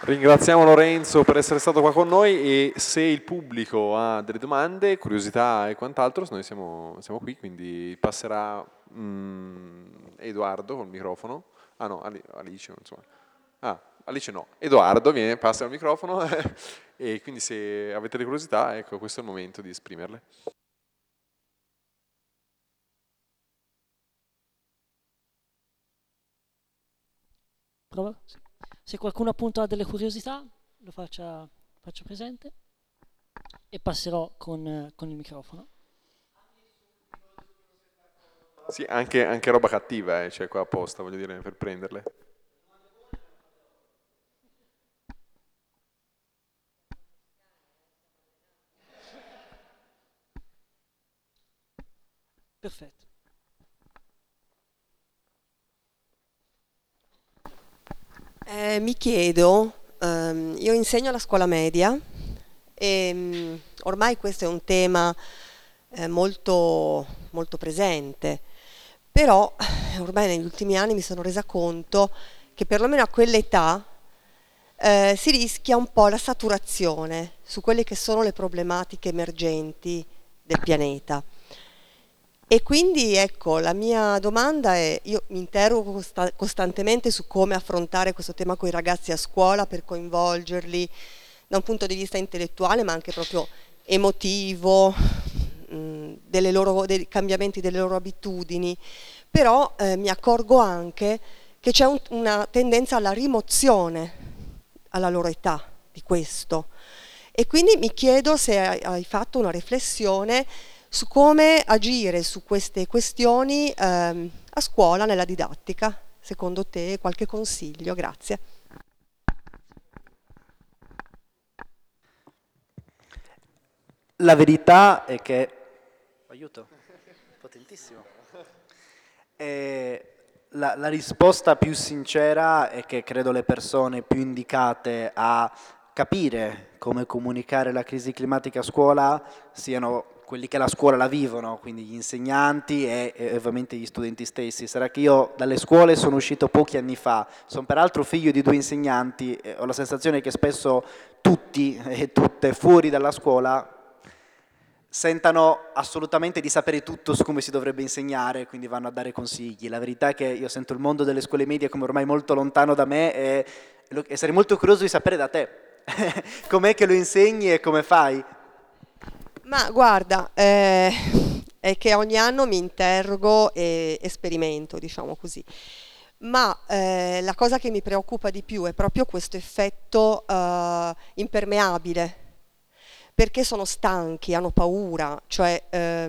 Ringraziamo Lorenzo per essere stato qua con noi e se il pubblico ha delle domande, curiosità e quant'altro, noi siamo qui, quindi passerà Edoardo col microfono. Ah no, Alice, insomma. Ah, Alice no. Edoardo passa il microfono e quindi se avete delle curiosità, ecco, questo è il momento di esprimerle. Prova? Se qualcuno appunto ha delle curiosità, lo faccia presente e passerò con il microfono. Sì, anche roba cattiva, cioè qua apposta, voglio dire, per prenderle. Perfetto. Mi chiedo, io insegno alla scuola media e ormai questo è un tema molto, molto presente, però ormai negli ultimi anni mi sono resa conto che perlomeno a quell'età si rischia un po' la saturazione su quelle che sono le problematiche emergenti del pianeta. E quindi ecco, la mia domanda è, io mi interrogo costantemente su come affrontare questo tema con i ragazzi a scuola per coinvolgerli da un punto di vista intellettuale ma anche proprio emotivo, dei cambiamenti delle loro abitudini, però mi accorgo anche che c'è una tendenza alla rimozione alla loro età di questo. E quindi mi chiedo se hai fatto una riflessione su come agire su queste questioni a scuola nella didattica. Secondo te qualche consiglio? Grazie. La verità è che... Aiuto, potentissimo. La risposta più sincera è che credo le persone più indicate a capire come comunicare la crisi climatica a scuola siano quelli che la scuola la vivono, quindi gli insegnanti e ovviamente gli studenti stessi. Sarà che io dalle scuole sono uscito pochi anni fa, sono peraltro figlio di 2 insegnanti e ho la sensazione che spesso tutti e tutte fuori dalla scuola sentano assolutamente di sapere tutto su come si dovrebbe insegnare, quindi vanno a dare consigli. La verità è che io sento il mondo delle scuole medie come ormai molto lontano da me e sarei molto curioso di sapere da te com'è che lo insegni e come fai. Ma guarda, è che ogni anno mi interrogo e sperimento, diciamo così. Ma la cosa che mi preoccupa di più è proprio questo effetto impermeabile, perché sono stanchi, hanno paura, cioè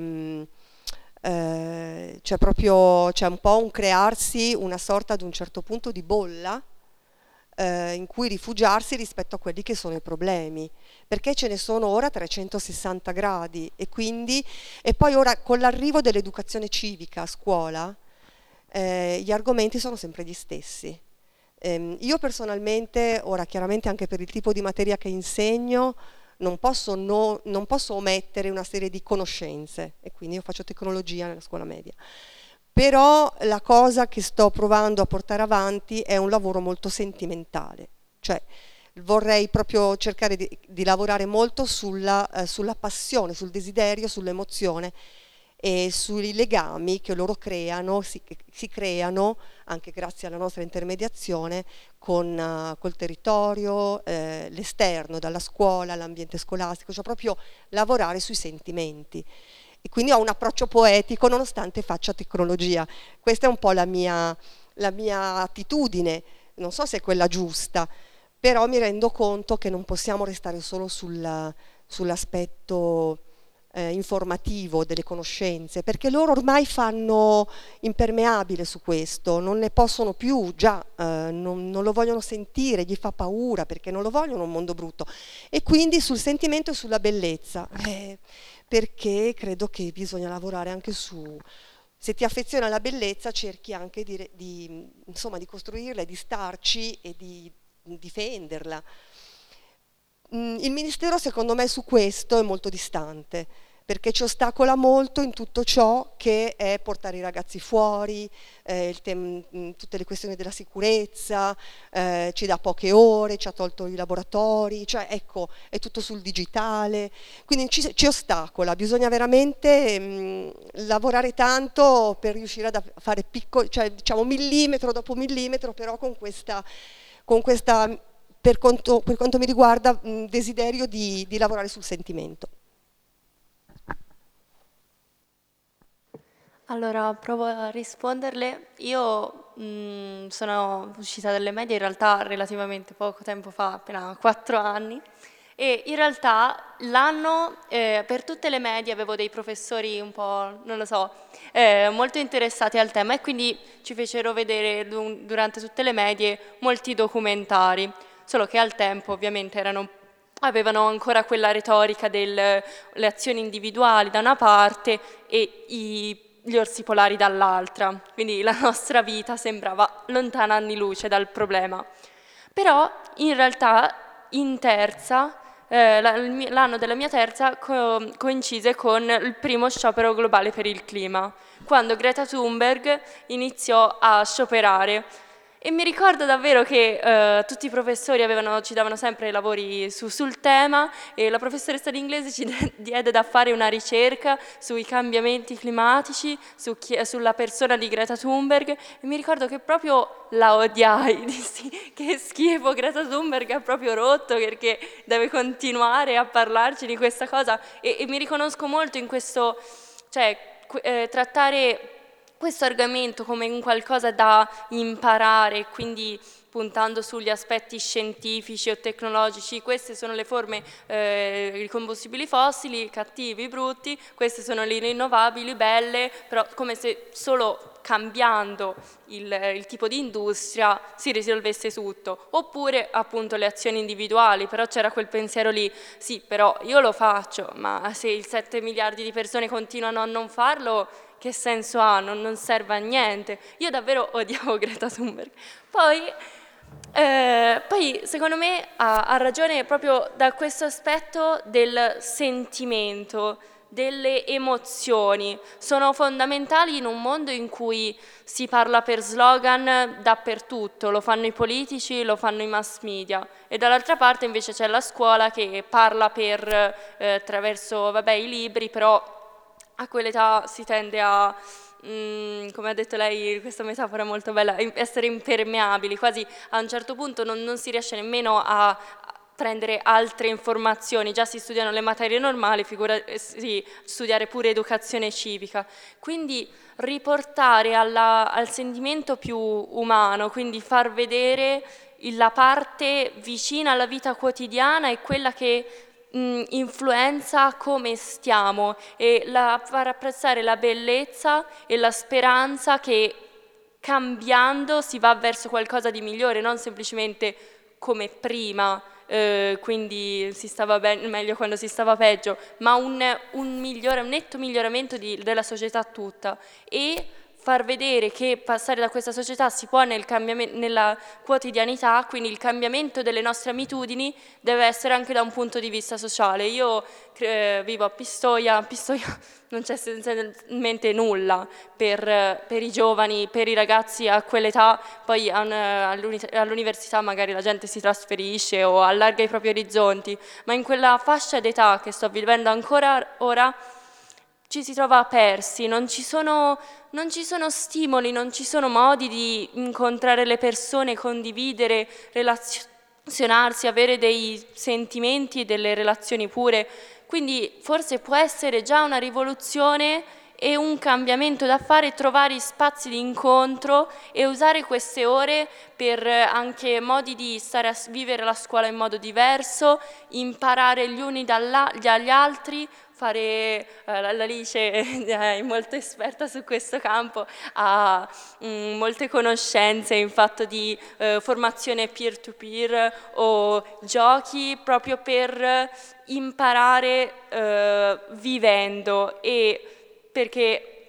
c'è un po' un crearsi una sorta ad un certo punto di bolla in cui rifugiarsi rispetto a quelli che sono i problemi, perché ce ne sono ora 360 gradi e poi ora con l'arrivo dell'educazione civica a scuola gli argomenti sono sempre gli stessi. Io personalmente, ora chiaramente anche per il tipo di materia che insegno, non posso omettere una serie di conoscenze e quindi io faccio tecnologia nella scuola media. Però la cosa che sto provando a portare avanti è un lavoro molto sentimentale, cioè vorrei proprio cercare di lavorare molto sulla passione, sul desiderio, sull'emozione e sui legami che loro creano, si creano anche grazie alla nostra intermediazione col territorio, l'esterno, dalla scuola, l'ambiente scolastico, cioè proprio lavorare sui sentimenti. E quindi ho un approccio poetico nonostante faccia tecnologia. Questa è un po' la mia attitudine, non so se è quella giusta, però mi rendo conto che non possiamo restare solo sull'aspetto informativo delle conoscenze, perché loro ormai fanno impermeabile su questo, non ne possono più, già non lo vogliono sentire, gli fa paura perché non lo vogliono un mondo brutto. E quindi sul sentimento e sulla bellezza, perché credo che bisogna lavorare anche su... Se ti affezioni alla bellezza cerchi anche insomma, di costruirla, di starci e di difenderla. Il Ministero secondo me su questo è molto distante, perché ci ostacola molto in tutto ciò che è portare i ragazzi fuori, tutte le questioni della sicurezza, ci dà poche ore, ci ha tolto i laboratori, cioè ecco, è tutto sul digitale, quindi ci ostacola, bisogna veramente lavorare tanto per riuscire a fare piccoli, cioè diciamo millimetro dopo millimetro, però con questa per quanto mi riguarda, desiderio di lavorare sul sentimento. Allora, provo a risponderle. Io sono uscita dalle medie in realtà relativamente poco tempo fa, appena 4 anni, e in realtà l'anno, per tutte le medie avevo dei professori un po', non lo so, molto interessati al tema, e quindi ci fecero vedere durante tutte le medie molti documentari, solo che al tempo ovviamente avevano ancora quella retorica delle azioni individuali da una parte e gli orsi polari dall'altra, quindi la nostra vita sembrava lontana anni luce dal problema. Però in realtà in terza, l'anno della mia terza coincise con il primo sciopero globale per il clima, quando Greta Thunberg iniziò a scioperare. E mi ricordo davvero che tutti i professori ci davano sempre lavori sul tema, e la professoressa di inglese ci diede da fare una ricerca sui cambiamenti climatici, sulla persona di Greta Thunberg, e mi ricordo che proprio la odiai, dissi che schifo, Greta Thunberg ha proprio rotto perché deve continuare a parlarci di questa cosa, e mi riconosco molto in questo, cioè trattare questo argomento come un qualcosa da imparare, quindi puntando sugli aspetti scientifici o tecnologici. Queste sono le forme, i combustibili fossili, cattivi, brutti, queste sono le rinnovabili, belle, però come se solo cambiando il tipo di industria si risolvesse tutto. Oppure appunto le azioni individuali, però c'era quel pensiero lì, sì, però io lo faccio, ma se il 7 miliardi di persone continuano a non farlo, che senso ha? Non serve a niente. Io davvero odiavo Greta Thunberg. Poi secondo me ha ragione proprio da questo aspetto del sentimento, delle emozioni. Sono fondamentali in un mondo in cui si parla per slogan dappertutto, lo fanno i politici, lo fanno i mass media, e dall'altra parte invece c'è la scuola che parla attraverso i libri, però a quell'età si tende a, come ha detto lei, questa metafora molto bella, essere impermeabili, quasi a un certo punto non si riesce nemmeno a prendere altre informazioni, già si studiano le materie normali, figurarsi studiare pure educazione civica. Quindi riportare al sentimento più umano, quindi far vedere la parte vicina alla vita quotidiana e quella che influenza come stiamo, e far apprezzare la bellezza e la speranza che cambiando si va verso qualcosa di migliore, non semplicemente come prima, quindi si stava meglio quando si stava peggio, ma un netto miglioramento della società tutta, e far vedere che passare da questa società si può nella quotidianità, quindi il cambiamento delle nostre abitudini deve essere anche da un punto di vista sociale. Io vivo a Pistoia non c'è essenzialmente nulla per i giovani, per i ragazzi a quell'età, poi all'università magari la gente si trasferisce o allarga i propri orizzonti, ma in quella fascia d'età che sto vivendo ancora ora ci si trova persi, non ci sono stimoli, non ci sono modi di incontrare le persone, condividere, relazionarsi, avere dei sentimenti e delle relazioni pure. Quindi forse può essere già una rivoluzione e un cambiamento da fare, trovare spazi di incontro e usare queste ore per anche modi di stare a vivere la scuola in modo diverso, imparare gli uni dagli altri, fare l'Alice è molto esperta su questo campo, ha molte conoscenze in fatto di formazione peer-to-peer o giochi proprio per imparare vivendo, e perché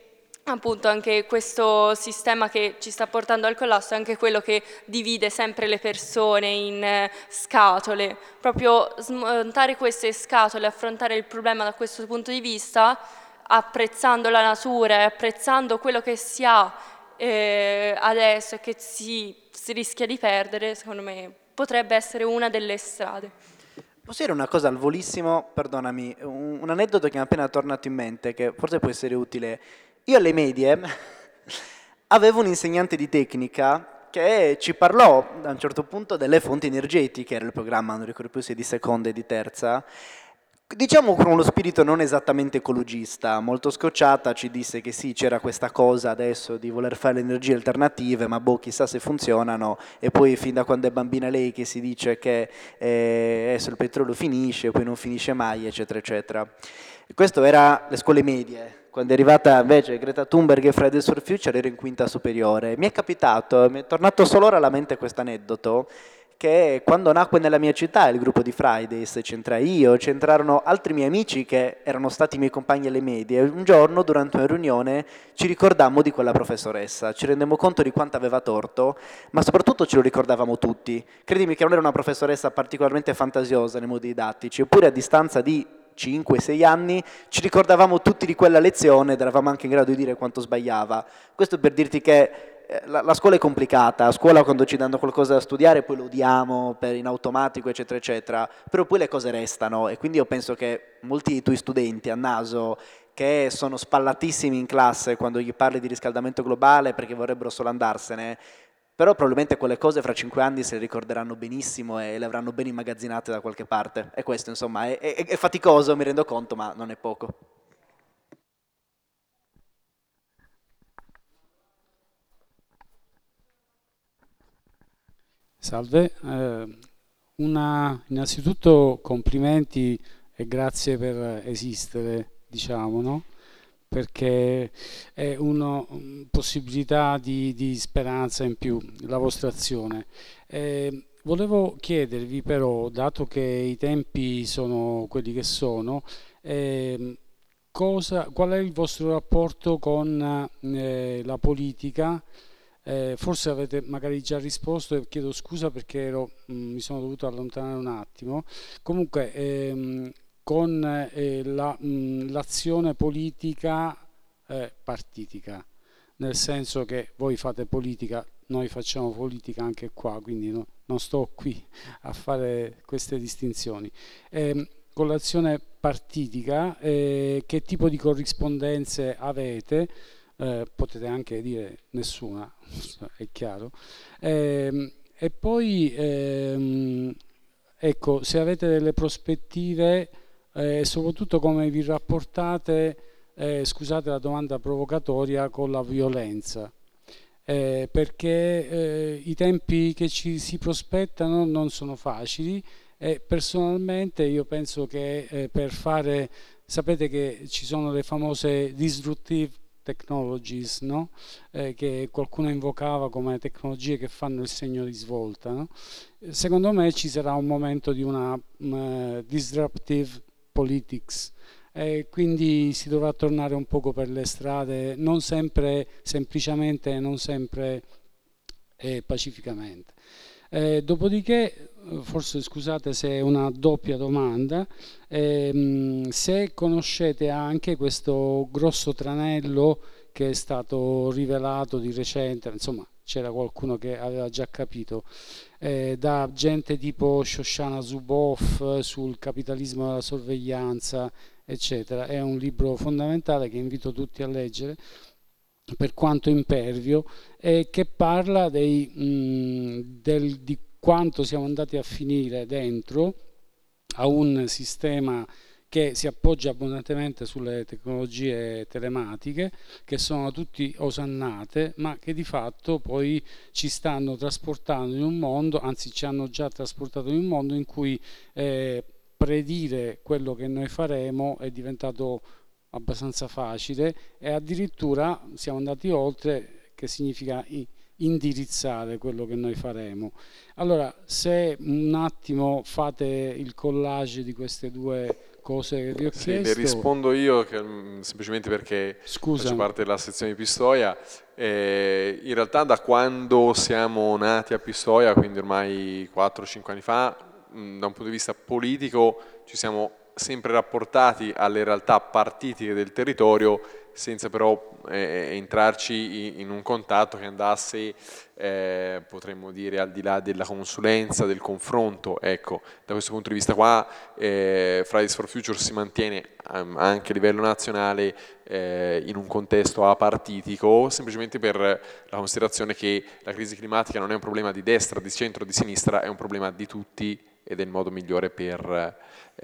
appunto anche questo sistema che ci sta portando al collasso è anche quello che divide sempre le persone in scatole. Proprio smontare queste scatole, affrontare il problema da questo punto di vista, apprezzando la natura e apprezzando quello che si ha adesso e che si rischia di perdere, secondo me potrebbe essere una delle strade. Posso dire una cosa al volissimo, perdonami, un aneddoto che mi è appena tornato in mente, che forse può essere utile. Io alle medie avevo un insegnante di tecnica che ci parlò a un certo punto delle fonti energetiche, era il programma, non ricordo più se di seconda e di terza, diciamo con uno spirito non esattamente ecologista, molto scocciata, ci disse che sì, c'era questa cosa adesso di voler fare le energie alternative, ma boh, chissà se funzionano, e poi fin da quando è bambina lei che si dice che adesso il petrolio finisce, poi non finisce mai, eccetera, eccetera. E questo era le scuole medie. Quando è arrivata invece Greta Thunberg e Fridays for Future ero in quinta superiore. Mi è capitato, mi è tornato solo ora alla mente questo aneddoto, che quando nacque nella mia città il gruppo di Fridays, c'entrai io, c'entrarono altri miei amici che erano stati miei compagni alle medie. Un giorno, durante una riunione, ci ricordammo di quella professoressa, ci rendemmo conto di quanto aveva torto, ma soprattutto ce lo ricordavamo tutti. Credimi che non era una professoressa particolarmente fantasiosa nei modi didattici, eppure a distanza di 5-6 anni ci ricordavamo tutti di quella lezione ed eravamo anche in grado di dire quanto sbagliava. Questo per dirti che la scuola è complicata, a scuola quando ci danno qualcosa da studiare poi lo odiamo in automatico eccetera eccetera, però poi le cose restano e quindi io penso che molti dei tuoi studenti a naso che sono spallatissimi in classe quando gli parli di riscaldamento globale perché vorrebbero solo andarsene, però probabilmente quelle cose fra 5 anni se le ricorderanno benissimo e le avranno ben immagazzinate da qualche parte. E questo insomma è faticoso, mi rendo conto, ma non è poco. Salve, innanzitutto complimenti e grazie per esistere, diciamo, no? Perché è una possibilità di speranza in più, la vostra azione. Volevo chiedervi però, dato che i tempi sono quelli che sono, qual è il vostro rapporto con la politica? Forse avete magari già risposto e chiedo scusa perché mi sono dovuto allontanare un attimo. Comunque, con l'azione politica partitica, nel senso che voi fate politica, noi facciamo politica anche qua, quindi non sto qui a fare queste distinzioni. Con l'azione partitica, che tipo di corrispondenze avete? Potete anche dire nessuna, è chiaro. E poi, ecco, se avete delle prospettive e soprattutto come vi rapportate, scusate la domanda provocatoria, con la violenza. Perché i tempi che ci si prospettano non sono facili e personalmente io penso che sapete che ci sono le famose disruptive technologies, no? Che qualcuno invocava come tecnologie che fanno il segno di svolta, no? Secondo me ci sarà un momento di una disruptive politics, quindi si dovrà tornare un poco per le strade, non sempre semplicemente, non sempre pacificamente. Dopodiché, forse scusate se è una doppia domanda, se conoscete anche questo grosso tranello che è stato rivelato di recente, insomma c'era qualcuno che aveva già capito, da gente tipo Shoshana Zuboff sul capitalismo della sorveglianza, eccetera. È un libro fondamentale che invito tutti a leggere, per quanto impervio, che parla di quanto siamo andati a finire dentro a un sistema che si appoggia abbondantemente sulle tecnologie telematiche, che sono tutti osannate, ma che di fatto poi ci stanno trasportando in un mondo, anzi ci hanno già trasportato in un mondo in cui predire quello che noi faremo è diventato abbastanza facile e addirittura siamo andati oltre, che significa indirizzare quello che noi faremo. Allora, se un attimo fate il collage di queste due cose che vi ho Sì, le chiesto. rispondo io semplicemente perché Scusa. faccio parte della sezione di Pistoia. In realtà da quando siamo nati a Pistoia, quindi ormai 4-5 anni fa, da un punto di vista politico ci siamo sempre rapportati alle realtà partitiche del territorio senza però entrarci in un contatto che andasse, potremmo dire, al di là della consulenza, del confronto. Ecco, da questo punto di vista qua Fridays for Future si mantiene anche a livello nazionale in un contesto apartitico, semplicemente per la considerazione che la crisi climatica non è un problema di destra, di centro, di sinistra, è un problema di tutti ed è il modo migliore per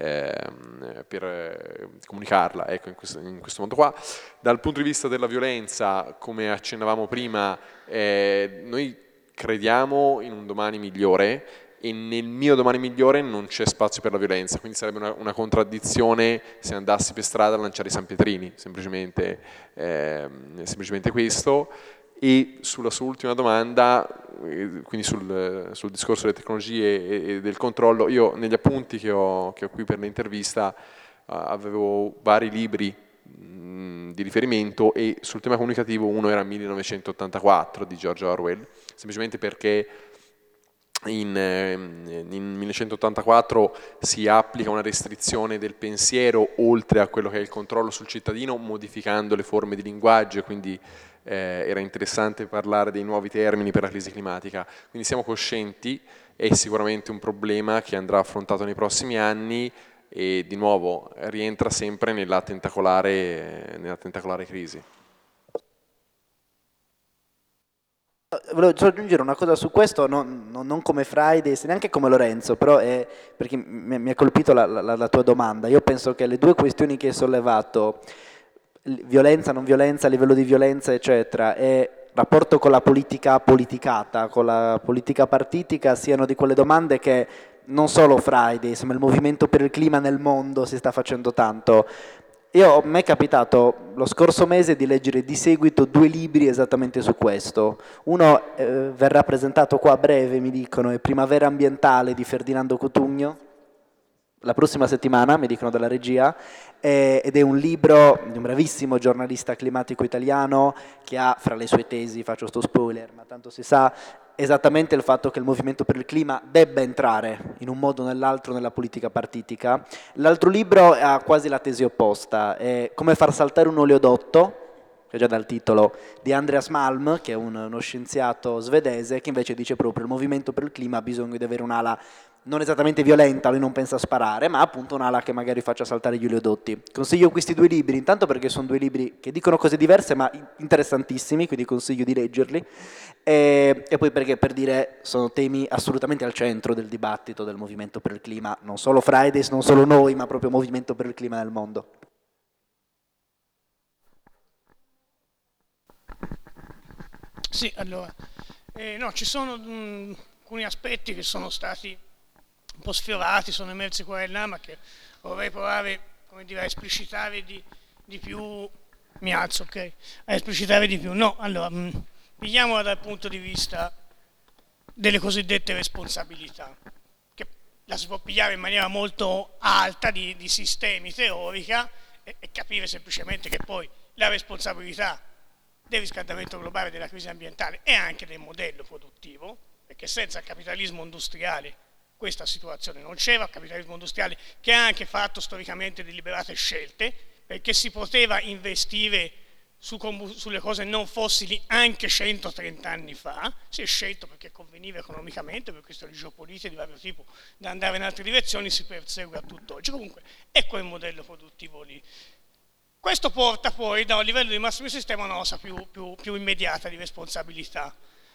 comunicarla, ecco, in questo modo qua. Dal punto di vista della violenza, come accennavamo prima, noi crediamo in un domani migliore e nel mio domani migliore non c'è spazio per la violenza, quindi sarebbe una contraddizione se andassi per strada a lanciare i sanpietrini, semplicemente questo. E sulla sua ultima domanda, quindi sul discorso delle tecnologie e del controllo, io negli appunti che ho qui per l'intervista avevo vari libri di riferimento e sul tema comunicativo uno era 1984 di George Orwell, semplicemente perché in 1984 si applica una restrizione del pensiero oltre a quello che è il controllo sul cittadino, modificando le forme di linguaggio e quindi era interessante parlare dei nuovi termini per la crisi climatica. Quindi siamo coscienti, è sicuramente un problema che andrà affrontato nei prossimi anni e di nuovo rientra sempre nella tentacolare crisi. Volevo aggiungere una cosa su questo, non come Fridays, neanche come Lorenzo, però è perché mi ha colpito la tua domanda. Io penso che le due questioni che hai sollevato, violenza, non violenza, livello di violenza, eccetera, e rapporto con la politica politicata, con la politica partitica, siano di quelle domande che non solo Fridays, ma il movimento per il clima nel mondo si sta facendo tanto. A me è capitato lo scorso mese di leggere di seguito 2 libri esattamente su questo. Uno verrà presentato qua a breve, mi dicono, è Primavera ambientale di Ferdinando Cotugno, la prossima settimana, mi dicono dalla regia, ed è un libro di un bravissimo giornalista climatico italiano che ha fra le sue tesi, faccio sto spoiler, ma tanto si sa, esattamente il fatto che il movimento per il clima debba entrare in un modo o nell'altro nella politica partitica. L'altro libro ha quasi la tesi opposta, è Come far saltare un oleodotto, che già dal titolo, di Andreas Malm, che è uno scienziato svedese, che invece dice proprio il movimento per il clima ha bisogno di avere un'ala non esattamente violenta, lui non pensa a sparare, ma appunto un'ala che magari faccia saltare gli oleodotti. Consiglio questi 2 libri, intanto perché sono 2 libri che dicono cose diverse ma interessantissimi, quindi consiglio di leggerli, e poi perché, per dire, sono temi assolutamente al centro del dibattito del movimento per il clima, non solo Fridays, non solo noi, ma proprio movimento per il clima nel mondo. Sì, allora, no, ci sono alcuni aspetti che sono stati un po' sfiorati, sono emersi qua e là, ma che vorrei provare, come dire, a esplicitare di più. Mi alzo, ok? A esplicitare di più. No, allora, vediamola dal punto di vista delle cosiddette responsabilità, che la si può pigliare in maniera molto alta di sistemi teorica e capire semplicemente che poi la responsabilità del riscaldamento globale, della crisi ambientale e anche del modello produttivo, perché senza il capitalismo industriale questa situazione non c'era, il capitalismo industriale che ha anche fatto storicamente deliberate scelte, perché si poteva investire sulle cose non fossili anche 130 anni fa, si è scelto perché conveniva economicamente, per questioni geopolitiche di vario tipo, da andare in altre direzioni, si persegue a tutt'oggi. Comunque è quel modello produttivo lì. Questo porta poi da un livello di massimo sistema a una cosa più immediata di responsabilità.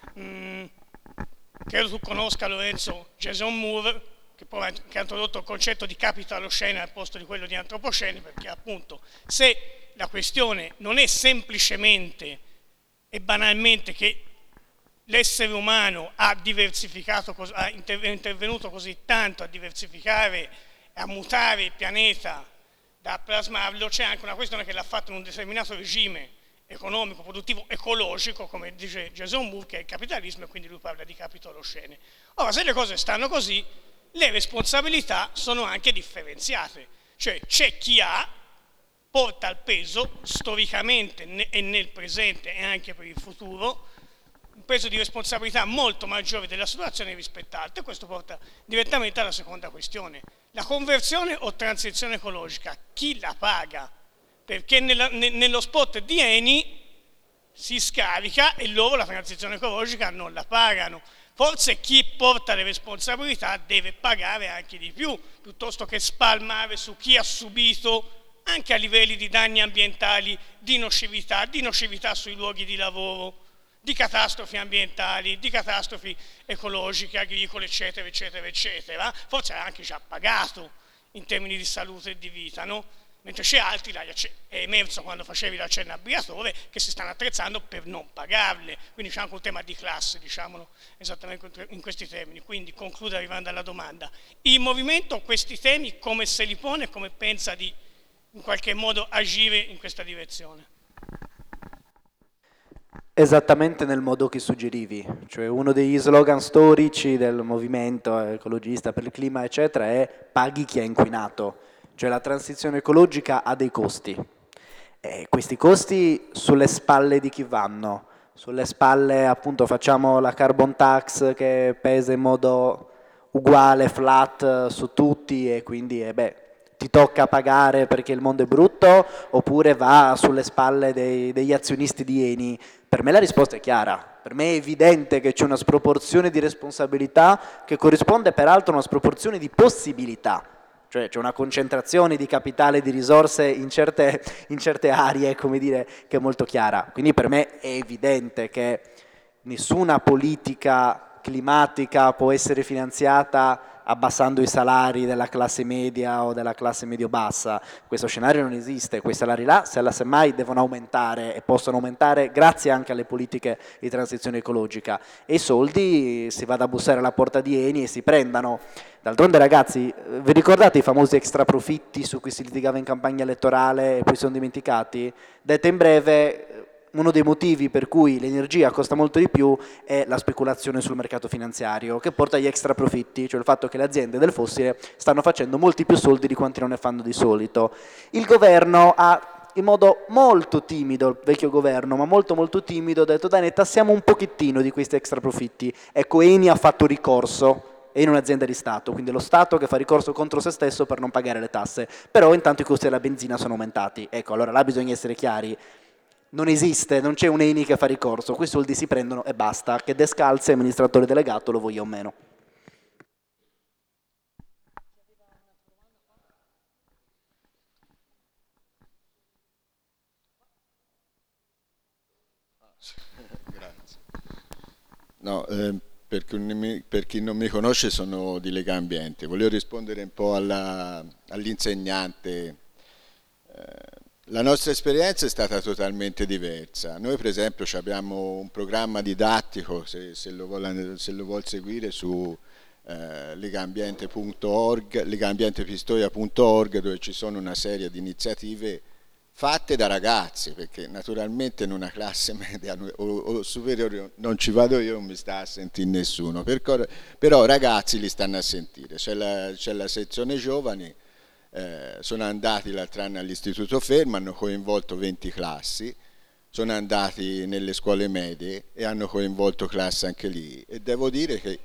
Credo tu conosca, Lorenzo, Jason Moore, che ha introdotto il concetto di capitalocene al posto di quello di antropocene, perché appunto se la questione non è semplicemente e banalmente che l'essere umano è intervenuto così tanto a diversificare e a mutare il pianeta da plasmarlo, c'è anche una questione che l'ha fatto in un determinato regime economico, produttivo, ecologico, come dice Jason Moore, che è il capitalismo, e quindi lui parla di capitalocene. Ora, se le cose stanno così, le responsabilità sono anche differenziate. Cioè c'è chi porta il peso storicamente e nel presente e anche per il futuro, un peso di responsabilità molto maggiore della situazione rispetto a altri, e questo porta direttamente alla seconda questione. La conversione o transizione ecologica, chi la paga? Perché nello spot di Eni si scarica e loro la transizione ecologica non la pagano. Forse chi porta le responsabilità deve pagare anche di più, piuttosto che spalmare su chi ha subito anche a livelli di danni ambientali, di nocività sui luoghi di lavoro, di catastrofi ambientali, di catastrofi ecologiche, agricole, eccetera, eccetera, eccetera. Forse ha anche già pagato in termini di salute e di vita, no? Mentre c'è altri, è emerso quando facevi l'accenno a Briatore, che si stanno attrezzando per non pagarle. Quindi c'è anche un tema di classe, diciamolo esattamente in questi termini. Quindi concludo arrivando alla domanda. Il movimento questi temi come se li pone e come pensa di in qualche modo agire in questa direzione? Esattamente nel modo che suggerivi, cioè uno degli slogan storici del movimento ecologista per il clima, eccetera, è paghi chi ha inquinato. Cioè la transizione ecologica ha dei costi, e questi costi sulle spalle di chi vanno? Sulle spalle, appunto, facciamo la carbon tax che pesa in modo uguale, flat su tutti, e quindi ti tocca pagare perché il mondo è brutto, oppure va sulle spalle degli azionisti di Eni? Per me la risposta è chiara, per me è evidente che c'è una sproporzione di responsabilità che corrisponde peraltro a una sproporzione di possibilità. Cioè c'è una concentrazione di capitale e di risorse in certe aree, come dire, che è molto chiara. Quindi per me è evidente che nessuna politica climatica può essere finanziata abbassando i salari della classe media o della classe medio-bassa. Questo scenario non esiste, quei salari là semmai devono aumentare, e possono aumentare grazie anche alle politiche di transizione ecologica, e i soldi si vada a bussare alla porta di Eni e si prendano. D'altronde, ragazzi, vi ricordate i famosi extra profitti su cui si litigava in campagna elettorale e poi sono dimenticati? Detta in breve, uno dei motivi per cui l'energia costa molto di più è la speculazione sul mercato finanziario, che porta agli extra profitti, cioè il fatto che le aziende del fossile stanno facendo molti più soldi di quanti non ne fanno di solito. Il governo ha, in modo molto timido, il vecchio governo, ma molto molto timido, ha detto: dai, ne tassiamo un pochettino di questi extra profitti. Ecco, Eni ha fatto ricorso, è in un'azienda di Stato, quindi lo Stato che fa ricorso contro se stesso per non pagare le tasse, però intanto i costi della benzina sono aumentati. Ecco, allora là bisogna essere chiari. Non esiste, non c'è un Eni che fa ricorso, quei soldi si prendono e basta, che Descalzi, amministratore delegato, lo voglia o meno. Grazie. No, per chi non mi conosce, sono di Lega Ambiente. Volevo rispondere un po' all'insegnante. La nostra esperienza è stata totalmente diversa. Noi per esempio abbiamo un programma didattico, se lo vuol seguire, su legaambiente.org, legaambientepistoia.org, dove ci sono una serie di iniziative fatte da ragazzi, perché naturalmente in una classe media o superiore non ci vado io, non mi sta a sentire nessuno, però ragazzi li stanno a sentire. C'è la sezione giovani. Sono andati l'altro anno all'Istituto Fermo, hanno coinvolto 20 classi, sono andati nelle scuole medie e hanno coinvolto classi anche lì, e devo dire che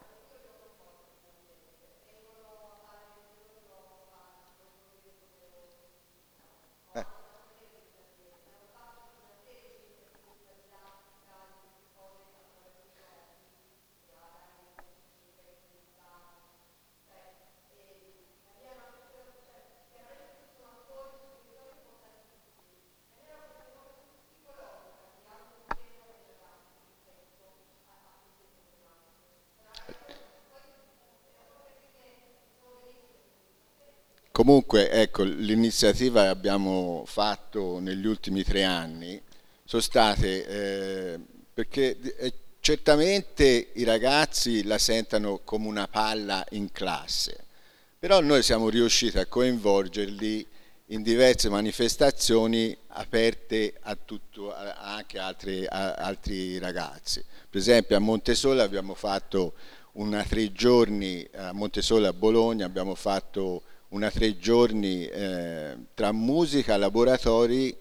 comunque, ecco, l'iniziativa che abbiamo fatto negli ultimi 3 anni sono state, perché certamente i ragazzi la sentono come una palla in classe, però noi siamo riusciti a coinvolgerli in diverse manifestazioni aperte a anche altri ragazzi. Per esempio a Montesole abbiamo fatto 3 giorni, a Montesole a Bologna abbiamo fatto una 3 giorni tra musica, laboratori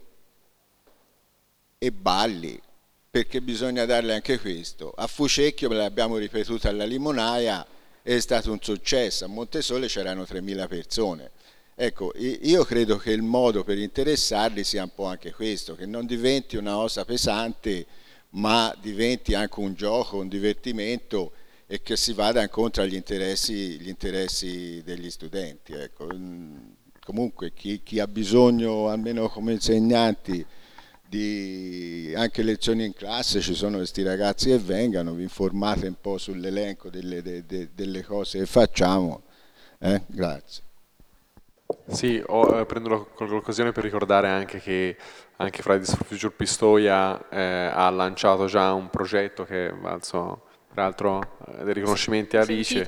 e balli, perché bisogna darle anche questo. A Fucecchio l'abbiamo ripetuta alla Limonaia, è stato un successo, a Montesole c'erano 3.000 persone. Ecco, io credo che il modo per interessarli sia un po' anche questo, che non diventi una cosa pesante, ma diventi anche un gioco, un divertimento, e che si vada incontro agli interessi degli studenti. Ecco. Comunque chi ha bisogno, almeno come insegnanti, di anche lezioni in classe, ci sono questi ragazzi che vengano, vi informate un po' sull'elenco delle cose che facciamo. Grazie. Sì, prendo l'occasione per ricordare anche che anche Fridays for Future Pistoia ha lanciato già un progetto che ha valso peraltro dei riconoscimenti a Alice.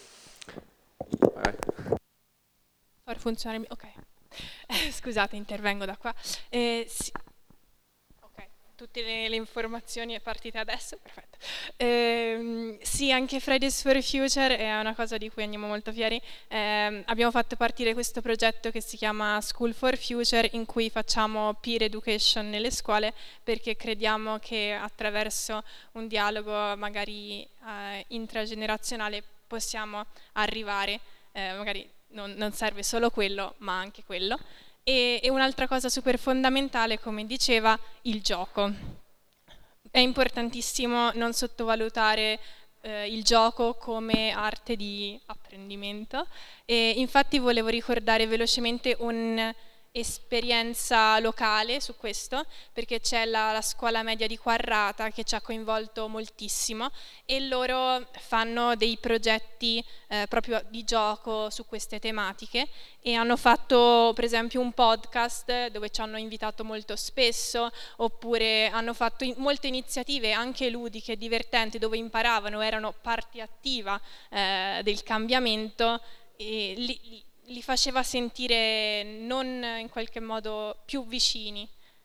Far funzionare. Ok. Scusate, intervengo da qua. Sì. Ok, tutte le informazioni è partita adesso, perfetto. Sì, anche Fridays for Future è una cosa di cui andiamo molto fieri. Abbiamo fatto partire questo progetto che si chiama School for Future, in cui facciamo peer education nelle scuole, perché crediamo che attraverso un dialogo magari intragenerazionale possiamo arrivare, magari non serve solo quello, ma anche quello. E un'altra cosa super fondamentale, come diceva, il gioco. È importantissimo non sottovalutare il gioco come arte di apprendimento, e infatti volevo ricordare velocemente un'esperienza locale su questo, perché c'è la scuola media di Quarrata che ci ha coinvolto moltissimo, e loro fanno dei progetti proprio di gioco su queste tematiche, e hanno fatto per esempio un podcast dove ci hanno invitato molto spesso, oppure hanno fatto molte iniziative anche ludiche, divertenti, dove imparavano, erano parte attiva del cambiamento, e li faceva sentire non in qualche modo più vicini.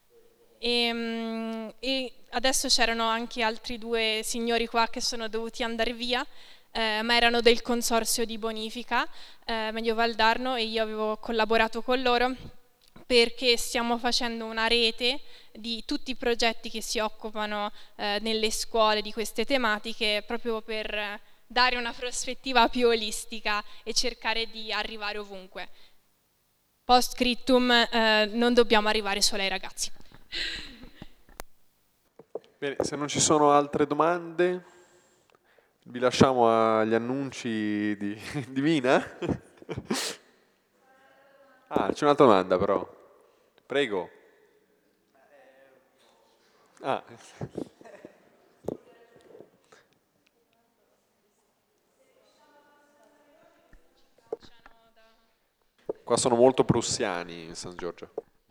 E adesso c'erano anche altri 2 signori qua che sono dovuti andare via, ma erano del consorzio di bonifica Medio Valdarno, e io avevo collaborato con loro perché stiamo facendo una rete di tutti i progetti che si occupano nelle scuole di queste tematiche, proprio per dare una prospettiva più olistica e cercare di arrivare ovunque. Post scriptum, non dobbiamo arrivare solo ai ragazzi. Bene, se non ci sono altre domande, vi lasciamo agli annunci di Mina. Ah, c'è un'altra domanda però. Prego. Ah. Qua sono molto prussiani in San Giorgio.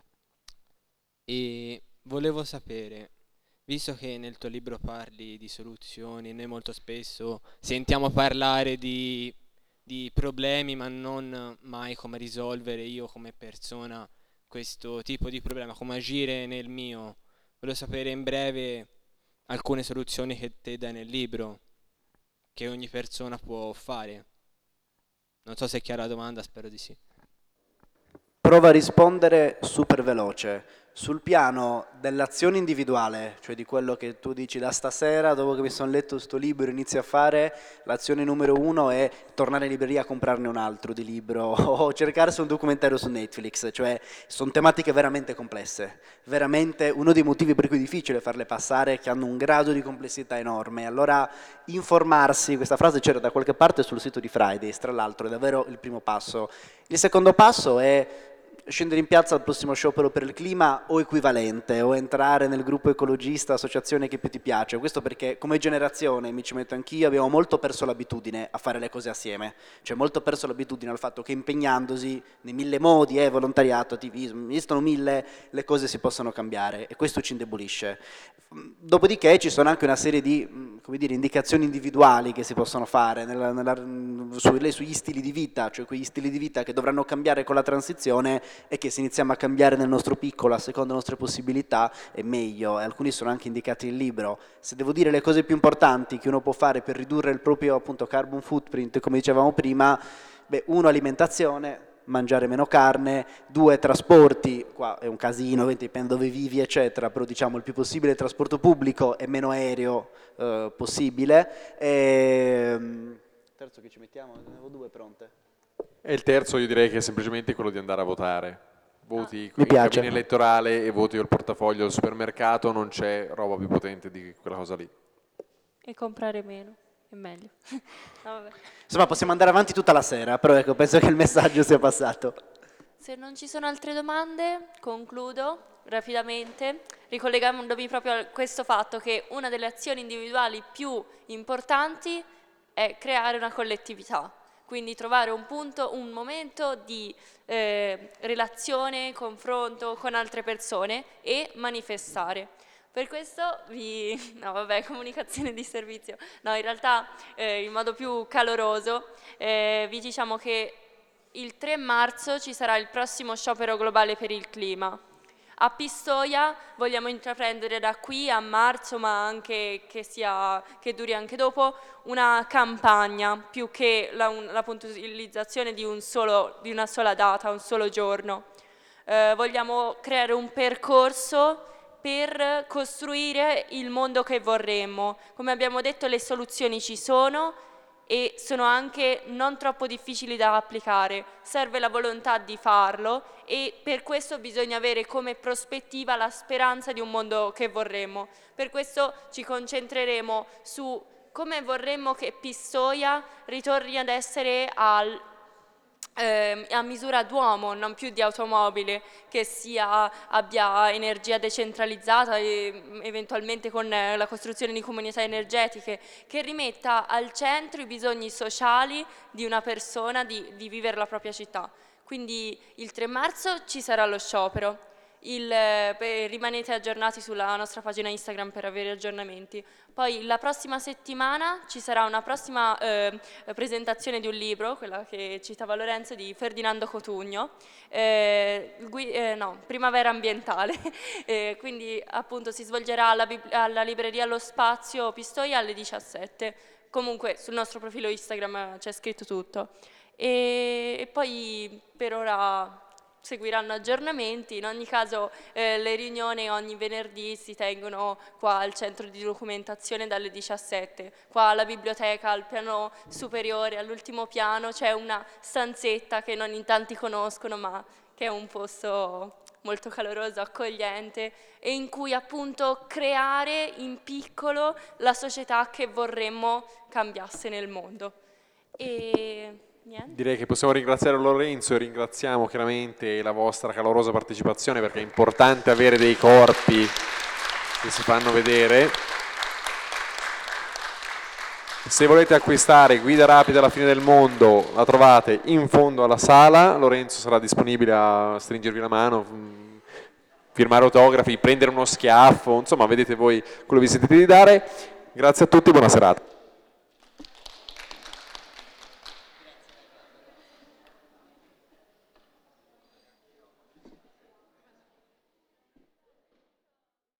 E volevo sapere, visto che nel tuo libro parli di soluzioni, noi molto spesso sentiamo parlare di problemi, ma non mai come risolvere io come persona questo tipo di problema, come agire nel mio. Volevo sapere in breve alcune soluzioni che te dai nel libro, che ogni persona può fare. Non so se è chiara la domanda, spero di sì. Prova a rispondere super veloce. Sul piano dell'azione individuale, cioè di quello che tu dici da stasera, dopo che mi sono letto sto libro inizio a fare, l'azione numero 1 è tornare in libreria a comprarne un altro di libro o cercarsi un documentario su Netflix, cioè sono tematiche veramente complesse, veramente uno dei motivi per cui è difficile farle passare è che hanno un grado di complessità enorme. Allora informarsi, questa frase c'era da qualche parte sul sito di Fridays, tra l'altro è davvero il primo passo. Il secondo passo è scendere in piazza al prossimo sciopero per il clima o equivalente, o entrare nel gruppo ecologista, associazione che più ti piace. Questo perché come generazione, mi ci metto anch'io, abbiamo molto perso l'abitudine a fare le cose assieme, cioè molto perso l'abitudine al fatto che impegnandosi nei 1000 modi, volontariato, attivismo, esistono 1000, le cose si possono cambiare, e questo ci indebolisce. Dopodiché ci sono anche una serie di, come dire, indicazioni individuali che si possono fare sugli stili di vita, cioè quegli stili di vita che dovranno cambiare con la transizione, e che se iniziamo a cambiare nel nostro piccolo, a seconda delle nostre possibilità, è meglio, e alcuni sono anche indicati nel libro. Se devo dire le cose più importanti che uno può fare per ridurre il proprio appunto carbon footprint, come dicevamo prima, 1 alimentazione, mangiare meno carne, 2 trasporti, qua è un casino, dipende dove vivi eccetera, però diciamo il più possibile trasporto pubblico e meno aereo possibile. Terzo che ci mettiamo, ne avevo 2 pronte. E il terzo io direi che è semplicemente quello di andare a votare. Voti Mi in piace. cabina elettorale e voti al portafoglio al supermercato, non c'è roba più potente di quella cosa lì. E comprare meno, è meglio. No, vabbè. Insomma possiamo andare avanti tutta la sera, però ecco, penso che il messaggio sia passato. Se non ci sono altre domande, concludo rapidamente, ricollegandomi proprio a questo fatto che una delle azioni individuali più importanti è creare una collettività, quindi trovare un punto, un momento di relazione, confronto con altre persone e manifestare. Per questo no vabbè, comunicazione di servizio, no in realtà in modo più caloroso vi diciamo che il 3 marzo ci sarà il prossimo sciopero globale per il clima. A Pistoia vogliamo intraprendere da qui a marzo, ma anche che duri anche dopo, una campagna più che la puntualizzazione di una sola data, un solo giorno. Vogliamo creare un percorso per costruire il mondo che vorremmo. Come abbiamo detto, le soluzioni ci sono e sono anche non troppo difficili da applicare, serve la volontà di farlo e per questo bisogna avere come prospettiva la speranza di un mondo che vorremmo. Per questo ci concentreremo su come vorremmo che Pistoia ritorni ad essere a misura d'uomo, non più di automobile, che abbia energia decentralizzata e eventualmente con la costruzione di comunità energetiche, che rimetta al centro i bisogni sociali di una persona di vivere la propria città. Quindi il 3 marzo ci sarà lo sciopero. Rimanete aggiornati sulla nostra pagina Instagram per avere aggiornamenti. Poi la prossima settimana ci sarà una prossima presentazione di un libro, quella che citava Lorenzo, di Ferdinando Cotugno, Primavera ambientale, quindi appunto si svolgerà alla libreria Lo Spazio Pistoia alle 17. Comunque sul nostro profilo Instagram c'è scritto tutto. E poi per ora seguiranno aggiornamenti. In ogni caso le riunioni ogni venerdì si tengono qua al centro di documentazione dalle 17. Qua alla biblioteca, al piano superiore, all'ultimo piano, c'è una stanzetta che non in tanti conoscono, ma che è un posto molto caloroso, accogliente e in cui appunto creare in piccolo la società che vorremmo cambiasse nel mondo. E niente. Direi che possiamo ringraziare Lorenzo e ringraziamo chiaramente la vostra calorosa partecipazione, perché è importante avere dei corpi che si fanno vedere. Se volete acquistare Guida rapida alla fine del mondo, la trovate in fondo alla sala. Lorenzo sarà disponibile a stringervi la mano, firmare autografi, prendere uno schiaffo, insomma vedete voi quello che vi sentite di dare. Grazie a tutti, buona serata.